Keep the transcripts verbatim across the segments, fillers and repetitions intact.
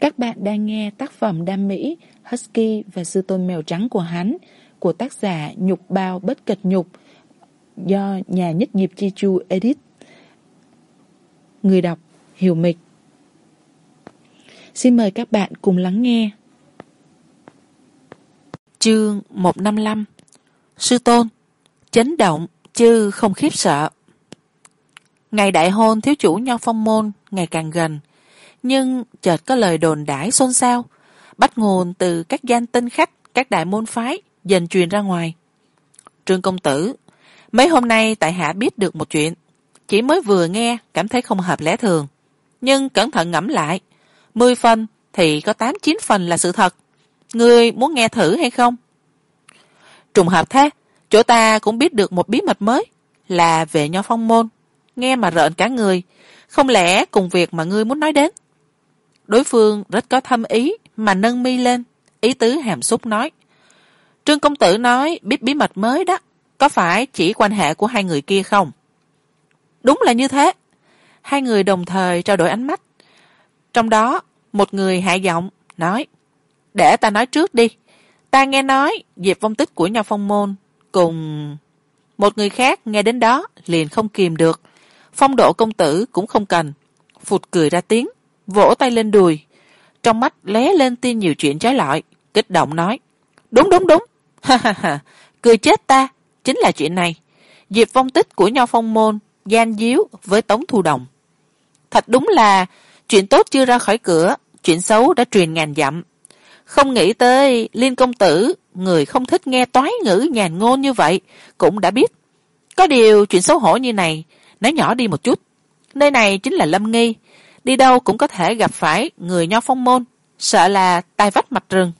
Các bạn đang nghe tác phẩm đam mỹ Husky và sư tôn mèo trắng của hắn của tác giả Nhục Bao Bất Kịch Nhục do nhà nhất nghiệp Chi Chu edit. Người đọc Hiểu Mịch. Xin mời các bạn cùng lắng nghe. Chương một trăm năm mươi lăm. Sư tôn, chấn động chứ không khiếp sợ. Ngày đại hôn thiếu chủ Nho Phong môn ngày càng gần, nhưng chợt có lời đồn đãi xôn xao, bắt nguồn từ các danh tinh khách các đại môn phái dần truyền ra ngoài. Trương công tử, mấy hôm nay tại hạ biết được một chuyện, chỉ mới vừa nghe cảm thấy không hợp lẽ thường, nhưng cẩn thận ngẫm lại, mười phần thì có tám chín phần là sự thật. Ngươi muốn nghe thử hay không? Trùng hợp thế, chỗ ta cũng biết được một bí mật mới, là về Nho Phong môn, nghe mà rợn cả người. Không lẽ cùng việc mà ngươi muốn nói đến? Đối phương rất có thâm ý mà nâng mi lên, ý tứ hàm xúc nói. Trương công tử nói biết bí mật mới đó, có phải chỉ quan hệ của hai người kia không? Đúng là như thế. Hai người đồng thời trao đổi ánh mắt. Trong đó một người hạ giọng nói, để ta nói trước đi, ta nghe nói Diệp Vong Tích của Nho Phong môn cùng một người khác nghe đến đó liền không kìm được, phong độ công tử cũng không cần, phụt cười ra tiếng, vỗ tay lên đùi, trong mắt lóe lên tia nhiều chuyện trái lọi, kích động nói, đúng đúng đúng, ha ha ha, cười chết ta, chính là chuyện này. Diệp Vong Tích của Nho Phong môn gian díu với Tống Thu Đồng. Thật đúng là chuyện tốt chưa ra khỏi cửa, chuyện xấu đã truyền ngàn dặm. Không nghĩ tới Liên công tử, người không thích nghe toái ngữ nhàn ngôn như vậy, cũng đã biết. Có điều chuyện xấu hổ như này, nói nhỏ đi một chút. Nơi này chính là Lâm Nghi, đi đâu cũng có thể gặp phải người Nho Phong môn, sợ là tai vách mặt rừng.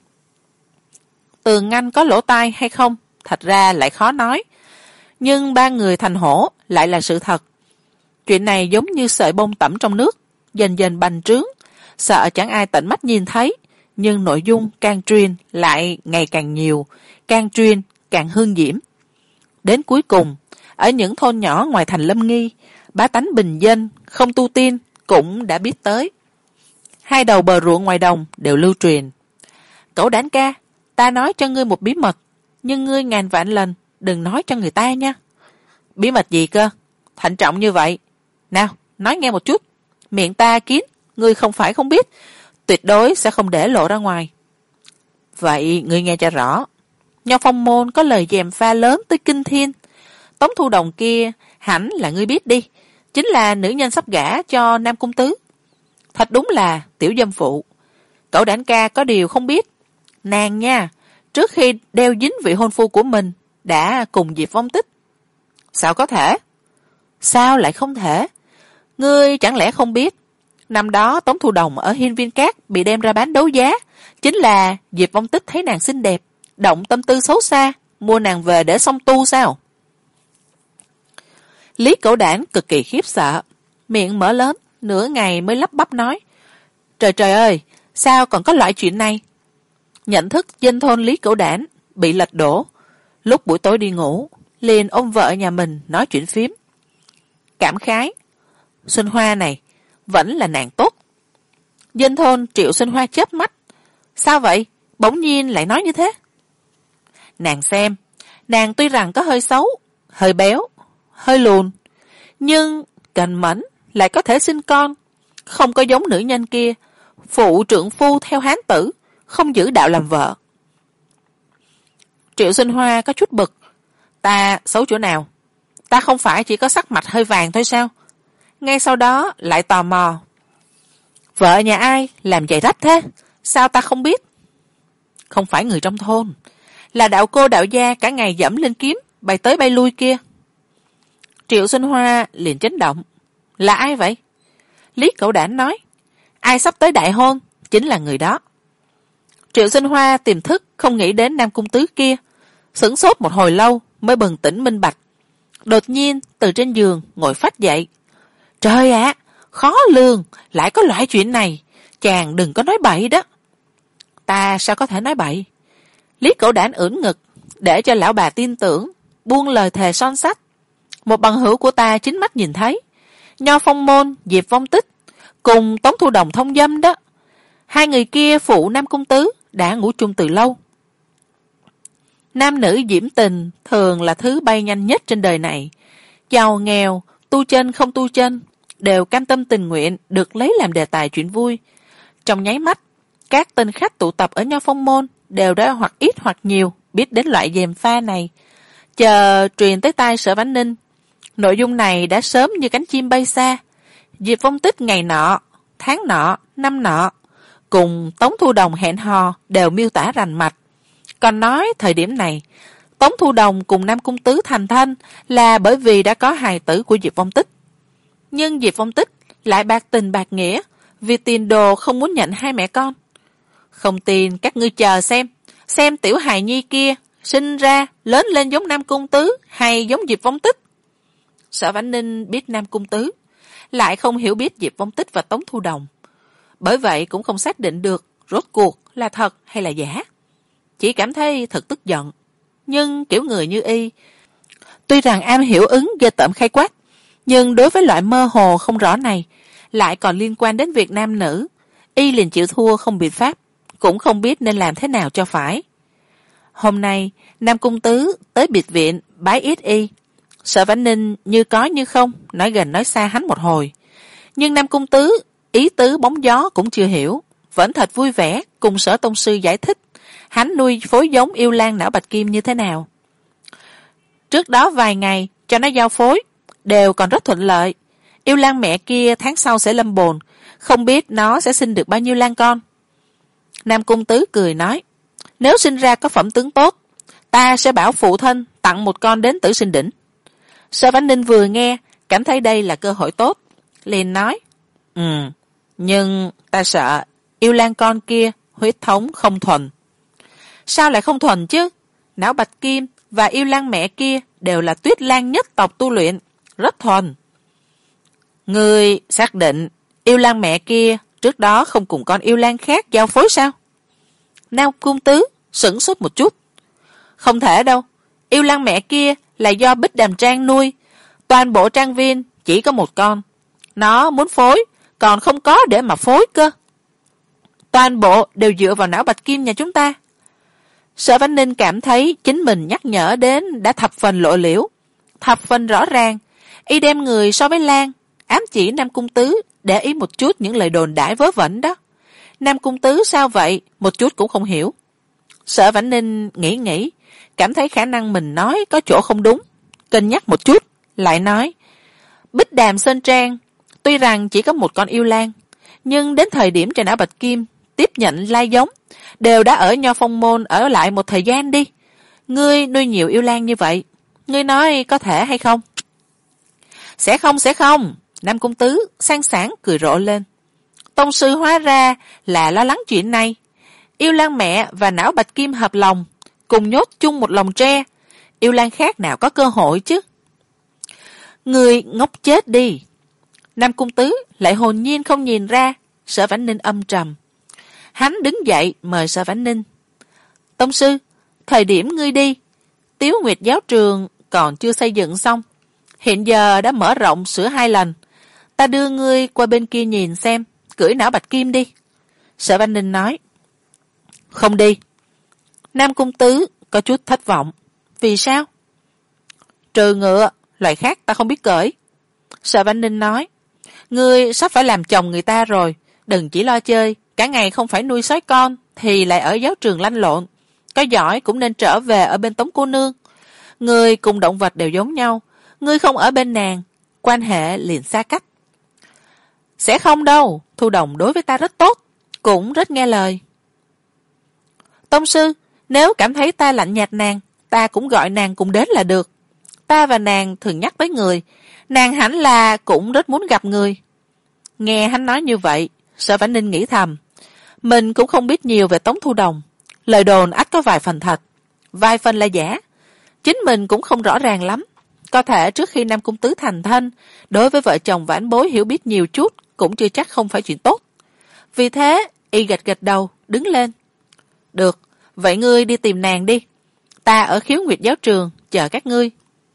Tường Nganh có lỗ tai hay không, thật ra lại khó nói. Nhưng ba người thành hổ lại là sự thật. Chuyện này giống như sợi bông tẩm trong nước, dần dần bành trướng, sợ chẳng ai tận mắt nhìn thấy, nhưng nội dung càng truyền lại ngày càng nhiều, càng truyền càng hương diễm. Đến cuối cùng, ở những thôn nhỏ ngoài thành Lâm Nghi, bá tánh bình dân không tu tiên cũng đã biết tới. Hai đầu bờ ruộng ngoài đồng đều lưu truyền. Cậu Đản ca, ta nói cho ngươi một bí mật, nhưng ngươi ngàn vạn lần đừng nói cho người ta nha. Bí mật gì cơ? Thận trọng như vậy. Nào, nói nghe một chút. Miệng ta kín, ngươi không phải không biết, tuyệt đối sẽ không để lộ ra ngoài. Vậy ngươi nghe cho rõ. Nho Phong môn có lời gièm pha lớn tới kinh thiên. Tống Thu Đồng kia hẳn là ngươi biết đi, chính là nữ nhân sắp gả cho Nam Cung Tứ. Thật đúng là tiểu dâm phụ. Cậu Đản ca có điều không biết, nàng nha, trước khi đeo dính vị hôn phu của mình đã cùng Diệp Vong Tích. Sao có thể? Sao lại không thể? Ngươi chẳng lẽ không biết, năm đó Tống Thu Đồng ở Hiên Viên Cát bị đem ra bán đấu giá, chính là Diệp Vong Tích thấy nàng xinh đẹp, động tâm tư xấu xa, mua nàng về để song tu sao? Lý Cẩu Đản cực kỳ khiếp sợ, miệng mở lớn, nửa ngày mới lắp bắp nói, trời trời ơi, sao còn có loại chuyện này? Nhận thức danh thôn Lý Cẩu Đản bị lật đổ, lúc buổi tối đi ngủ, liền ôm vợ nhà mình nói chuyện phím. Cảm khái, Xuân Hoa này vẫn là nàng tốt. Danh thôn Triệu Xuân Hoa chớp mắt, sao vậy? Bỗng nhiên lại nói như thế. Nàng xem, nàng tuy rằng có hơi xấu, hơi béo, hơi lùn, nhưng cành mẫn lại có thể sinh con, không có giống nữ nhân kia, phụ trượng phu theo hán tử, không giữ đạo làm vợ. Triệu Xuân Hoa có chút bực, ta xấu chỗ nào? Ta không phải chỉ có sắc mặt hơi vàng thôi sao? Ngay sau đó lại tò mò, vợ nhà ai làm giày rách thế, sao ta không biết? Không phải người trong thôn, là đạo cô đạo gia cả ngày dẫm lên kiếm bay tới bay lui kia. Triệu Xuân Hoa liền chấn động, là ai vậy? Lý Cẩu Đản nói, ai sắp tới đại hôn chính là người đó. Triệu Xuân Hoa tiềm thức không nghĩ đến Nam Cung Tứ kia, sửng sốt một hồi lâu mới bừng tỉnh minh bạch. Đột nhiên từ trên giường ngồi phách dậy. Trời ạ, khó lường, lại có loại chuyện này, chàng đừng có nói bậy đó. Ta sao có thể nói bậy? Lý Cẩu Đản ưỡn ngực, để cho lão bà tin tưởng, buông lời thề son sắt. Một bằng hữu của ta chính mắt nhìn thấy, Nho Phong môn Diệp Vong Tích cùng Tống Thu Đồng thông dâm đó. Hai người kia phụ Nam Cung Tứ đã ngủ chung từ lâu. Nam nữ diễm tình thường là thứ bay nhanh nhất trên đời này. Giàu nghèo, tu chân không tu chân, đều cam tâm tình nguyện được lấy làm đề tài chuyện vui. Trong nháy mắt, các tên khách tụ tập ở Nho Phong môn đều đã hoặc ít hoặc nhiều biết đến loại gièm pha này. Chờ truyền tới tai Sở Vãn Ninh, nội dung này đã sớm như cánh chim bay xa. Diệp Phong Tích ngày nọ, tháng nọ, năm nọ, cùng Tống Thu Đồng hẹn hò đều miêu tả rành mạch. Còn nói thời điểm này, Tống Thu Đồng cùng Nam Cung Tứ thành thân là bởi vì đã có hài tử của Diệp Phong Tích. Nhưng Diệp Phong Tích lại bạc tình bạc nghĩa, vì tiền đồ không muốn nhận hai mẹ con. Không tin các ngươi chờ xem, xem tiểu hài nhi kia sinh ra lớn lên giống Nam Cung Tứ hay giống Diệp Phong Tích. Sở Vãn Ninh biết Nam Cung Tứ, lại không hiểu biết Diệp Phong Tích và Tống Thu Đồng, bởi vậy cũng không xác định được rốt cuộc là thật hay là giả. Chỉ cảm thấy thật tức giận. Nhưng kiểu người như y, tuy rằng am hiểu ứng ghê tởm khai quát, nhưng đối với loại mơ hồ không rõ này, lại còn liên quan đến việc nam nữ, y liền chịu thua không biện pháp, cũng không biết nên làm thế nào cho phải. Hôm nay, Nam Cung Tứ tới biệt viện bái yết y. Sở Vãn Ninh như có như không, nói gần nói xa hắn một hồi. Nhưng Nam Cung Tứ, ý tứ bóng gió cũng chưa hiểu, vẫn thật vui vẻ cùng Sở tông sư giải thích hắn nuôi phối giống yêu lang não bạch kim như thế nào. Trước đó vài ngày cho nó giao phối, đều còn rất thuận lợi. Yêu lang mẹ kia tháng sau sẽ lâm bồn, không biết nó sẽ sinh được bao nhiêu lang con. Nam Cung Tứ cười nói, nếu sinh ra có phẩm tướng tốt, ta sẽ bảo phụ thân tặng một con đến Tử Sinh Đỉnh. Sở Vãn Ninh vừa nghe, cảm thấy đây là cơ hội tốt, liền nói, ừ, nhưng ta sợ yêu lang con kia huyết thống không thuần. Sao lại không thuần chứ? Não bạch kim và yêu lang mẹ kia đều là Tuyết Lang nhất tộc tu luyện, rất thuần. Ngươi xác định yêu lang mẹ kia trước đó không cùng con yêu lang khác giao phối sao? Nam Cung Tứ sửng sốt một chút. Không thể đâu, yêu lang mẹ kia là do Bích Đàm Trang nuôi, toàn bộ trang viên chỉ có một con. Nó muốn phối, còn không có để mà phối cơ. Toàn bộ đều dựa vào não bạch kim nhà chúng ta. Sở Vãn Ninh cảm thấy chính mình nhắc nhở đến đã thập phần lộ liễu, thập phần rõ ràng. Y đem người so với Lan, ám chỉ Nam Cung Tứ để ý một chút những lời đồn đãi vớ vẩn đó. Nam Cung Tứ sao vậy, một chút cũng không hiểu. Sở Vãn Ninh nghĩ nghĩ, cảm thấy khả năng mình nói có chỗ không đúng, cân nhắc một chút, lại nói, Bích Đàm Sơn Trang tuy rằng chỉ có một con yêu lang, nhưng đến thời điểm cho não bạch kim tiếp nhận lai giống, đều đã ở Nho Phong môn ở lại một thời gian đi. Ngươi nuôi nhiều yêu lang như vậy, ngươi nói có thể hay không? Sẽ không, sẽ không. Nam Cung Tứ sang sảng cười rộ lên. Tông sư hóa ra là lo lắng chuyện này. Yêu lang mẹ và não bạch kim hợp lòng, cùng nhốt chung một lồng tre, yêu lang khác nào có cơ hội chứ? Người ngốc chết đi. Nam Cung Tứ lại hồn nhiên không nhìn ra. Sở Vãn Ninh âm trầm. Hắn đứng dậy mời Sở Vãn Ninh. Tông sư, thời điểm ngươi đi, Tiếu Nguyệt giáo trường còn chưa xây dựng xong, hiện giờ đã mở rộng sửa hai lần. Ta đưa ngươi qua bên kia nhìn xem, cưỡi não bạch kim đi. Sở Vãn Ninh nói. Không đi. Nam Cung Tứ có chút thất vọng. Vì sao? Trừ ngựa, loại khác ta không biết cưỡi. Sở Vãn Ninh nói. Ngươi sắp phải làm chồng người ta rồi, đừng chỉ lo chơi, cả ngày không phải nuôi sói con thì lại ở giáo trường lăn lộn, có giỏi cũng nên trở về ở bên Tống cô nương. Ngươi cùng động vật đều giống nhau, ngươi không ở bên nàng, quan hệ liền xa cách. Sẽ không đâu, Thu Đồng đối với ta rất tốt, cũng rất nghe lời. Tông sư, nếu cảm thấy ta lạnh nhạt nàng, ta cũng gọi nàng cùng đến là được. Ta và nàng thường nhắc với người, nàng hẳn là cũng rất muốn gặp người. Nghe hắn nói như vậy, Sở Vãn Ninh nghĩ thầm, mình cũng không biết nhiều về Tống Thu Đồng, lời đồn ắt có vài phần thật, vài phần là giả, chính mình cũng không rõ ràng lắm. Có thể trước khi Nam Cung Tứ thành thân, đối với vợ chồng Vãn Bối hiểu biết nhiều chút, cũng chưa chắc không phải chuyện tốt. Vì thế, y gật gật đầu, đứng lên. Được, vậy ngươi đi tìm nàng đi, ta ở Khiếu Nguyệt giáo trường chờ các ngươi.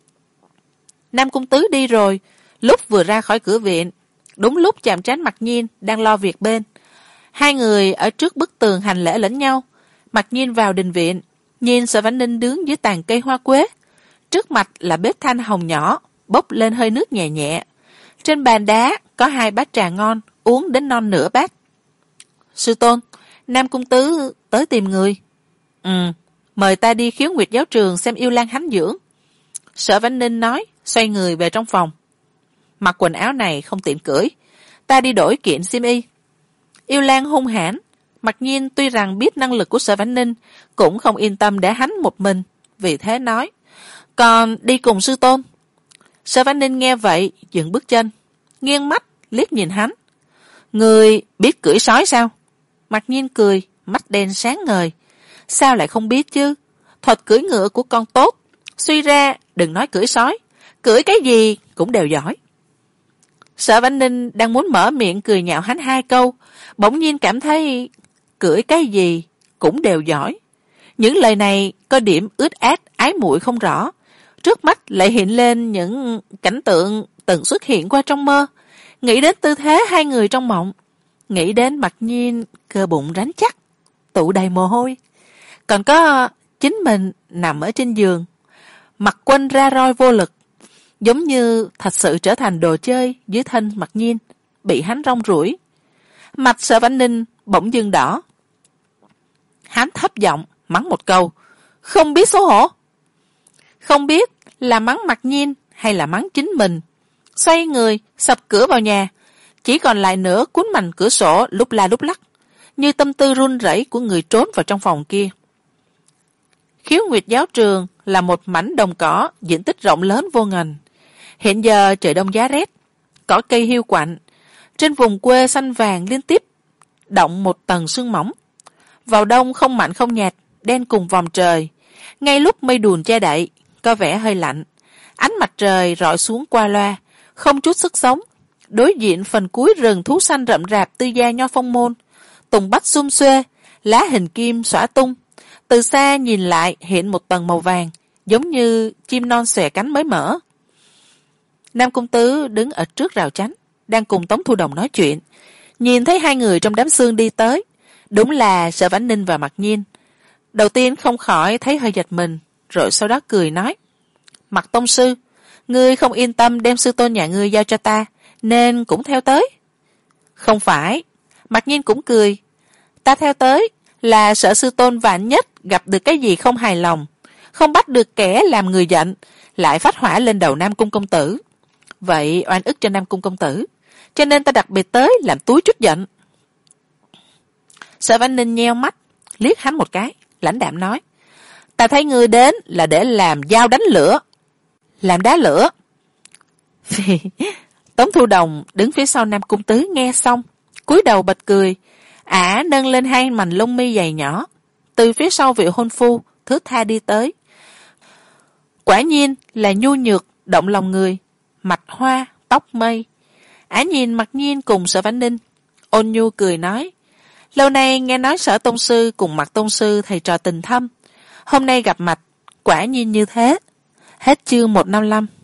Nam Cung Tứ đi rồi, lúc vừa ra khỏi cửa viện, đúng lúc chạm trán Mặc Nhiên đang lo việc bên. Hai người ở trước bức tường hành lễ lẫn nhau. Mặc Nhiên vào đình viện, nhìn Sở Vãn Ninh đứng dưới tàn cây hoa quế. Trước mặt là bếp than hồng nhỏ, bốc lên hơi nước nhẹ nhẹ. Trên bàn đá có hai bát trà ngon, uống đến non nửa bát. Sư tôn, Nam Cung Tứ tới tìm người. Ừ, mời ta đi Khiếu Nguyệt giáo trường xem Yêu Lang hánh dưỡng. Sở Vãn Ninh nói, xoay người về trong phòng. Mặc quần áo này không tiện cưỡi, ta đi đổi kiện xiêm y. Yêu Lang hung hãn. Mặc Nhiên tuy rằng biết năng lực của Sở Vãn Ninh, cũng không yên tâm để hắn một mình, vì thế nói, còn đi cùng sư tôn. Sở Vãn Ninh nghe vậy, dừng bước chân, nghiêng mắt liếc nhìn hắn. Người biết cưỡi sói sao? Mặc Nhiên cười, mắt đen sáng ngời. Sao lại không biết chứ? Thuật cưỡi ngựa của con tốt, suy ra đừng nói cưỡi sói, cưỡi cái gì cũng đều giỏi. Sở Vãn Ninh đang muốn mở miệng cười nhạo hắn hai câu, bỗng nhiên cảm thấy cưỡi cái gì cũng đều giỏi. Những lời này có điểm ướt át ái muội không rõ. Trước mắt lại hiện lên những cảnh tượng từng xuất hiện qua trong mơ. Nghĩ đến tư thế hai người trong mộng, nghĩ đến Mặc Nhiên cơ bụng rắn chắc, tụ đầy mồ hôi, còn có chính mình nằm ở trên giường, mặt quanh ra roi vô lực, giống như thật sự trở thành đồ chơi dưới thân Mặc Nhiên, bị hắn rong ruổi. Mặt Sở Vãn Ninh bỗng dưng đỏ. Hắn thấp giọng mắng một câu, không biết xấu hổ. Không biết là mắng Mặc Nhiên hay là mắng chính mình. Xoay người sập cửa vào nhà, chỉ còn lại nửa cuốn mành cửa sổ lúc la lúc lắc, như tâm tư run rẩy của người trốn vào trong phòng kia. Khiếu Nguyệt giáo trường là một mảnh đồng cỏ diện tích rộng lớn vô ngần. Hiện giờ trời đông giá rét, cỏ cây hiu quạnh, trên vùng quê xanh vàng liên tiếp động một tầng sương mỏng. Vào đông không mạnh không nhạt, đen cùng vòm trời. Ngay lúc mây đùn che đậy, có vẻ hơi lạnh. Ánh mặt trời rọi xuống qua loa, không chút sức sống. Đối diện phần cuối rừng thú xanh rậm rạp tư gia nho phong môn, tùng bách xum xuê, lá hình kim xõa tung. Từ xa nhìn lại hiện một tầng màu vàng, giống như chim non xòe cánh mới mở. Nam Cung Tứ đứng ở trước rào chắn, đang cùng Tống Thu Đồng nói chuyện. Nhìn thấy hai người trong đám sương đi tới, đúng là Sở Vãn Ninh và Mặc Nhiên. Đầu tiên không khỏi thấy hơi giật mình, rồi sau đó cười nói, Mặc tông sư, ngươi không yên tâm đem sư tôn nhà ngươi giao cho ta, nên cũng theo tới. Không phải. Mặc Nhiên cũng cười, ta theo tới là sợ sư tôn vạn nhất gặp được cái gì không hài lòng, không bắt được kẻ làm người giận, lại phát hỏa lên đầu Nam Cung công tử. Vậy oan ức cho Nam Cung công tử, cho nên ta đặc biệt tới làm túi trút giận. Sở Vãn Ninh nheo mắt liếc hắn một cái, lãnh đạm nói, ta thấy ngươi đến là để làm dao đánh lửa, làm đá lửa. Tống Thu Đồng đứng phía sau Nam Cung Tứ nghe xong, cúi đầu bật cười, ả nâng lên hai mảnh lông mi dày nhỏ, từ phía sau vị hôn phu thướt tha đi tới. Quả nhiên là nhu nhược động lòng người, mạch hoa tóc mây. Ả nhìn Mặc Nhiên cùng Sở Vãn Ninh, ôn nhu cười nói, lâu nay nghe nói Sở tông sư cùng Mặc tông sư thầy trò tình thâm, hôm nay gặp mặt quả nhiên như thế. Hết chương một trăm năm mươi lăm.